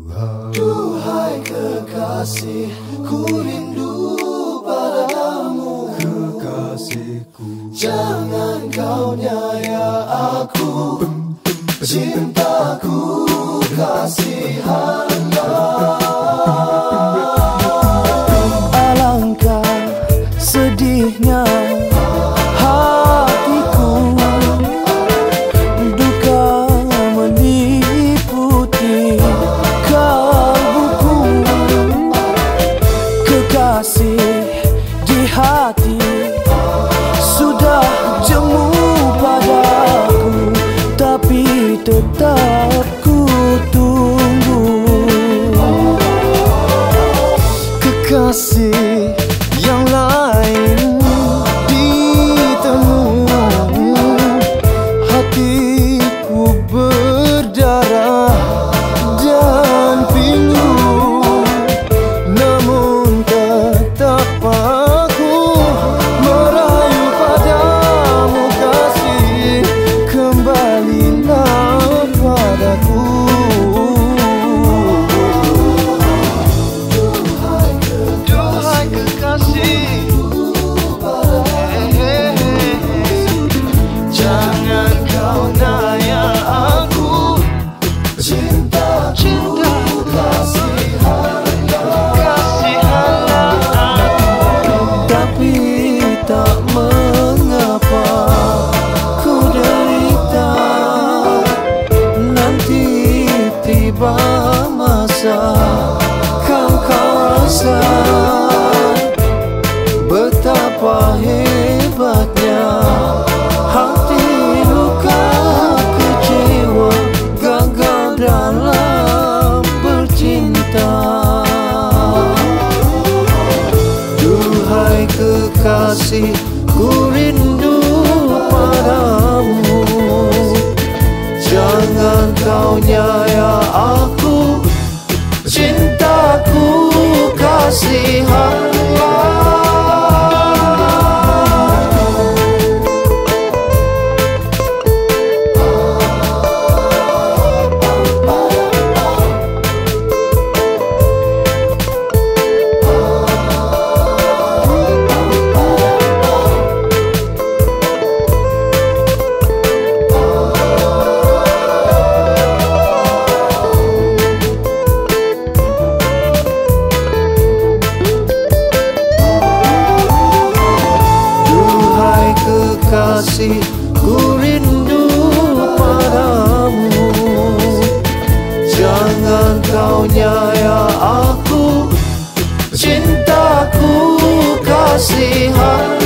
Duhai kekasih, ku rindu padamu. Kekasihku, jangan kau nyaya aku. Cintaku kasihanlah. Alangkah sedihnya hatiku, duka meliputi kalbuku. Kekasih di hati sudah jemu padaku, tapi tetap ku tunggu. Kekasih yang lain ditemu, hatiku berdarah dan pilu. Namun tetap aku merayu padamu, kasih, kembalilah padaku. Duhai kekasih, jangan kau naya aku. Cintaku kasihanlah aku. Tapi tak mengapa ku derita, nanti tiba masa kau rasa betapa hebatnya hati luka kecewa gagal dalam bercinta. Duhai kekasih, ku rindu padamu. Jangan kau nyaya aku. Cintaku kasihanlah. Kekasih, ku rindu padamu. Jangan kau nyaya aku. Cintaku kasihan.